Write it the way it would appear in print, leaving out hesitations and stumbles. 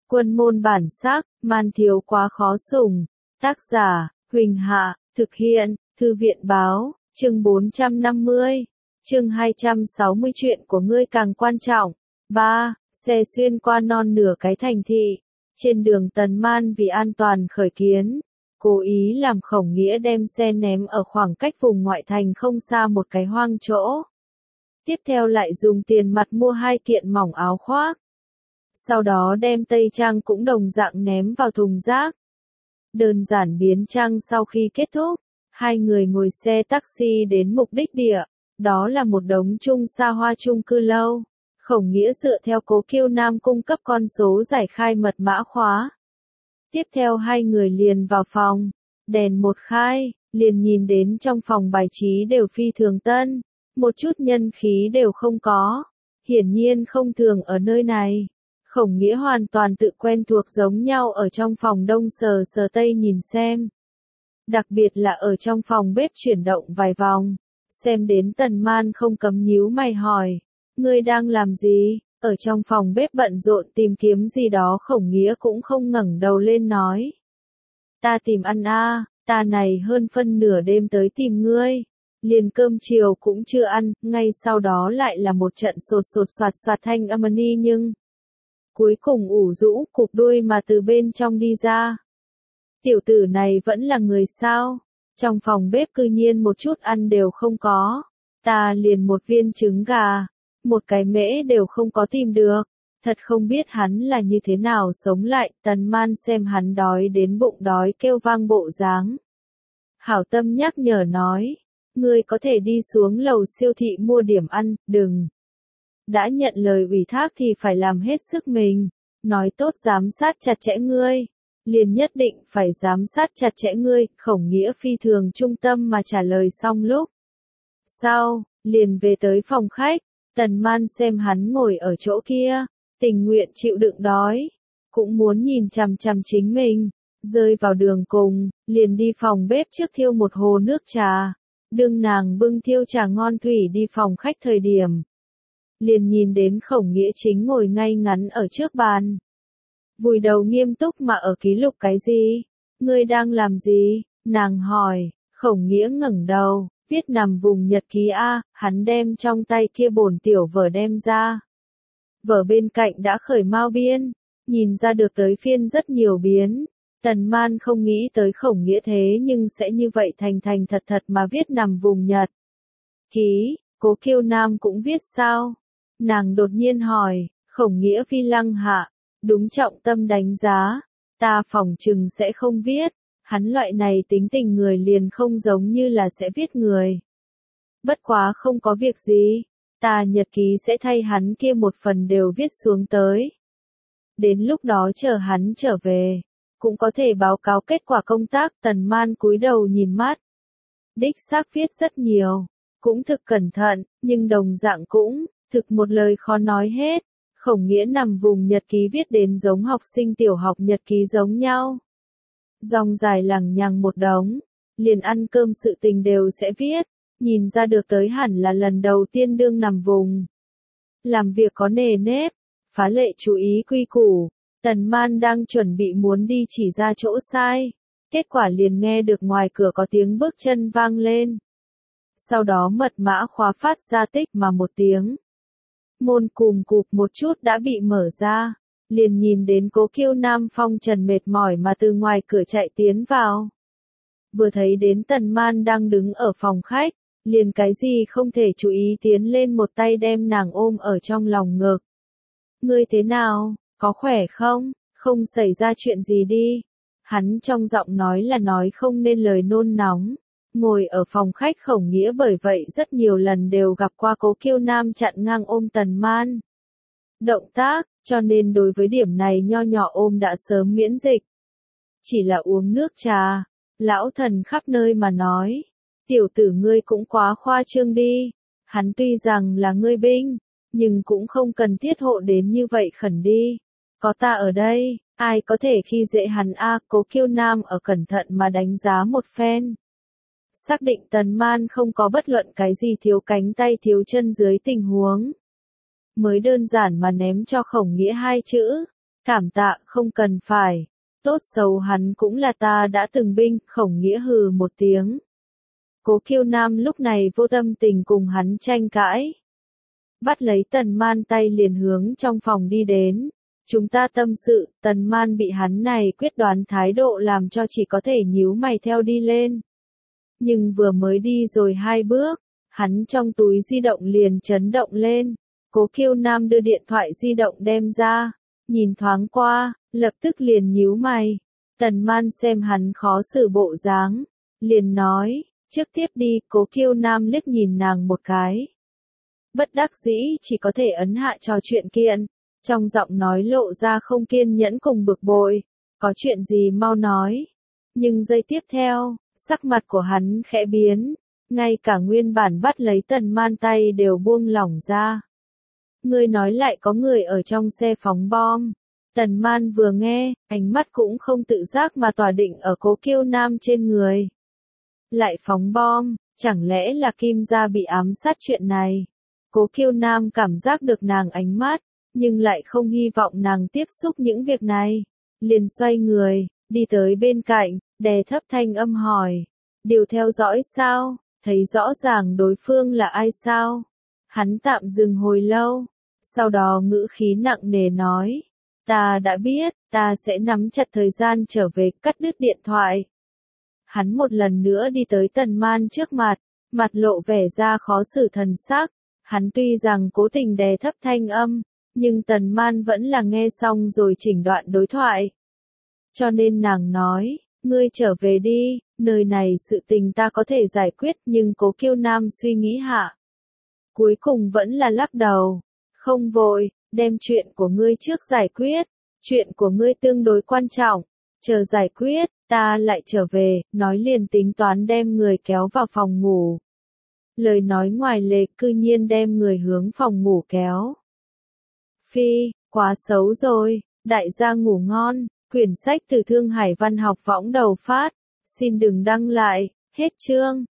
Quân môn bản sắc, man thiếu quá khó sủng. Tác giả, Huỳnh Hạ, thực hiện, Thư viện báo, chương 450, chương 260 chuyện của ngươi càng quan trọng. 3. Xe xuyên qua non nửa cái thành thị. Trên đường Tần Man vì an toàn khởi kiến, cố ý làm Khổng Nghĩa đem xe ném ở khoảng cách vùng ngoại thành không xa một cái hoang chỗ. Tiếp theo lại dùng tiền mặt mua 2 kiện mỏng áo khoác. Sau đó đem tây trang cũng đồng dạng ném vào thùng rác. Đơn giản biến trang sau khi kết thúc, hai người ngồi xe taxi đến mục đích địa, đó là một đống chung xa hoa chung cư lâu. Khổng Nghĩa dựa theo Cố Kiêu Nam cung cấp con số giải khai mật mã khóa. Tiếp theo hai người liền vào phòng, đèn một khai, liền nhìn đến trong phòng bài trí đều phi thường tân, một chút nhân khí đều không có, hiển nhiên không thường ở nơi này. Khổng Nghĩa hoàn toàn tự quen thuộc giống nhau ở trong phòng đông sờ sờ tây nhìn xem. Đặc biệt là ở trong phòng bếp chuyển động vài vòng, xem đến Tần Man không cấm nhíu mày hỏi, ngươi đang làm gì? Ở trong phòng bếp bận rộn tìm kiếm gì đó. Khổng Nghĩa cũng không ngẩng đầu lên nói. Ta tìm ăn a, ta này hơn phân nửa đêm tới tìm ngươi. Liền cơm chiều cũng chưa ăn, ngay sau đó lại là một trận sột sột soạt soạt thanh âm ni nhưng. Cuối cùng ủ rũ cục đuôi mà từ bên trong đi ra. Tiểu tử này vẫn là người sao? Trong phòng bếp cư nhiên một chút ăn đều không có. Ta liền một viên trứng gà, một cái mễ đều không có tìm được. Thật không biết hắn là như thế nào sống lại. Tần Man xem hắn đói đến bụng đói kêu vang bộ dáng. Hảo tâm nhắc nhở nói, ngươi có thể đi xuống lầu siêu thị mua điểm ăn, đừng. Đã nhận lời ủy thác thì phải làm hết sức mình. Nói tốt giám sát chặt chẽ ngươi, liền nhất định phải giám sát chặt chẽ ngươi. Khổng Nghĩa phi thường trung tâm mà trả lời xong lúc sau, liền về tới phòng khách. Tần Man xem hắn ngồi ở chỗ kia, tình nguyện chịu đựng đói, cũng muốn nhìn chằm chằm chính mình. Rơi vào đường cùng, liền đi phòng bếp trước thiêu một hồ nước trà. Đương nàng bưng thiêu trà ngon thủy đi phòng khách thời điểm, liền nhìn đến Khổng Nghĩa chính ngồi ngay ngắn ở trước bàn. Vùi đầu nghiêm túc mà ở ký lục cái gì? Ngươi đang làm gì? Nàng hỏi. Khổng Nghĩa ngẩng đầu, viết nằm vùng nhật ký A. Hắn đem trong tay kia bổn tiểu vở đem ra. Vở bên cạnh đã khởi mao biên, nhìn ra được tới phiên rất nhiều biến. Tần Man không nghĩ tới Khổng Nghĩa thế nhưng sẽ như vậy thành thành thật thật mà viết nằm vùng nhật ký. Cố Kiêu Nam cũng viết sao? Nàng đột nhiên hỏi. Khổng Nghĩa phi lăng hạ, đúng trọng tâm đánh giá, ta phỏng chừng sẽ không viết. Hắn loại này tính tình người liền không giống như là sẽ viết người. Bất quá không có việc gì, ta nhật ký sẽ thay hắn kia một phần đều viết xuống tới. Đến lúc đó chờ hắn trở về, cũng có thể báo cáo kết quả công tác. Tần Man cúi đầu nhìn mắt. Đích xác viết rất nhiều, cũng thực cẩn thận, nhưng đồng dạng cũng, thực một lời khó nói hết. Khổng Nghĩa nằm vùng nhật ký viết đến giống học sinh tiểu học nhật ký giống nhau. Dòng dài lằng nhằng một đống, liền ăn cơm sự tình đều sẽ viết, nhìn ra được tới hẳn là lần đầu tiên đương nằm vùng. Làm việc có nề nếp, phá lệ chú ý quy củ. Tần Man đang chuẩn bị muốn đi chỉ ra chỗ sai, kết quả liền nghe được ngoài cửa có tiếng bước chân vang lên. Sau đó mật mã khóa phát ra tích mà một tiếng. Môn cùm cụp một chút đã bị mở ra, liền nhìn đến Cố Kiêu Nam phong trần mệt mỏi mà từ ngoài cửa chạy tiến vào. Vừa thấy đến Tần Man đang đứng ở phòng khách, liền cái gì không thể chú ý tiến lên một tay đem nàng ôm ở trong lòng ngực. Ngươi thế nào, có khỏe không? Không xảy ra chuyện gì đi. Hắn trong giọng nói là nói không nên lời nôn nóng. Ngồi ở phòng khách Khổng Nghĩa bởi vậy rất nhiều lần đều gặp qua Cố Kiêu Nam chặn ngang ôm Tần Man động tác, cho nên đối với điểm này nho nhỏ ôm đã sớm miễn dịch. Chỉ là uống nước trà, lão thần khắp nơi mà nói, tiểu tử ngươi cũng quá khoa trương đi. Hắn tuy rằng là ngươi binh, nhưng cũng không cần thiết hộ đến như vậy khẩn đi. Có ta ở đây, ai có thể khi dễ hắn a? Cố Kiêu Nam ở cẩn thận mà đánh giá một phen. Xác định Tần Man không có bất luận cái gì thiếu cánh tay thiếu chân dưới tình huống. Mới đơn giản mà ném cho Khổng Nghĩa 2 chữ, Cảm tạ không cần phải. Tốt xấu hắn cũng là ta đã từng binh, Khổng Nghĩa hừ một tiếng. Cố Kiêu Nam lúc này vô tâm tình cùng hắn tranh cãi. Bắt lấy Tần Man tay liền hướng trong phòng đi đến. Chúng ta tâm sự, Tần Man bị hắn này quyết đoán thái độ làm cho chỉ có thể nhíu mày theo đi lên. Nhưng vừa mới đi rồi 2 bước, hắn trong túi di động liền chấn động lên. Cố Kiêu Nam đưa điện thoại di động đem ra, nhìn thoáng qua, lập tức liền nhíu mày. Tần Man xem hắn khó xử bộ dáng, liền nói, trước tiếp đi. Cố Kiêu Nam liếc nhìn nàng một cái. Bất đắc dĩ chỉ có thể ấn hạ trò chuyện kiện, trong giọng nói lộ ra không kiên nhẫn cùng bực bội, có chuyện gì mau nói. Nhưng giây tiếp theo, sắc mặt của hắn khẽ biến, ngay cả nguyên bản bắt lấy Tần Man tay đều buông lỏng ra. Ngươi nói lại có người ở trong xe phóng bom. Tần Man vừa nghe, ánh mắt cũng không tự giác mà tỏa định ở Cố Kiêu Nam trên người. Lại phóng bom, chẳng lẽ là Kim gia bị ám sát chuyện này? Cố Kiêu Nam cảm giác được nàng ánh mắt, nhưng lại không hy vọng nàng tiếp xúc những việc này. Liền xoay người, đi tới bên cạnh, đè thấp thanh âm hỏi. Điều theo dõi sao? Thấy rõ ràng đối phương là ai sao? Hắn tạm dừng hồi lâu, sau đó ngữ khí nặng nề nói. Ta đã biết, ta sẽ nắm chặt thời gian trở về, cắt đứt điện thoại. Hắn một lần nữa đi tới Tần Man trước mặt, mặt lộ vẻ ra khó xử thần sắc. Hắn tuy rằng cố tình đè thấp thanh âm, nhưng Tần Man vẫn là nghe xong rồi chỉnh đoạn đối thoại. Cho nên nàng nói, ngươi trở về đi, nơi này sự tình ta có thể giải quyết, nhưng Cố Kiêu Nam suy nghĩ hạ. Cuối cùng vẫn là lắc đầu, không vội, đem chuyện của ngươi trước giải quyết, chuyện của ngươi tương đối quan trọng, chờ giải quyết, ta lại trở về, nói liền tính toán đem người kéo vào phòng ngủ. Lời nói ngoài lề cư nhiên đem người hướng phòng ngủ kéo. Phi, quá xấu rồi, đại gia ngủ ngon, quyển sách từ Thương Hải Văn học võng đầu phát, xin đừng đăng lại, hết chương.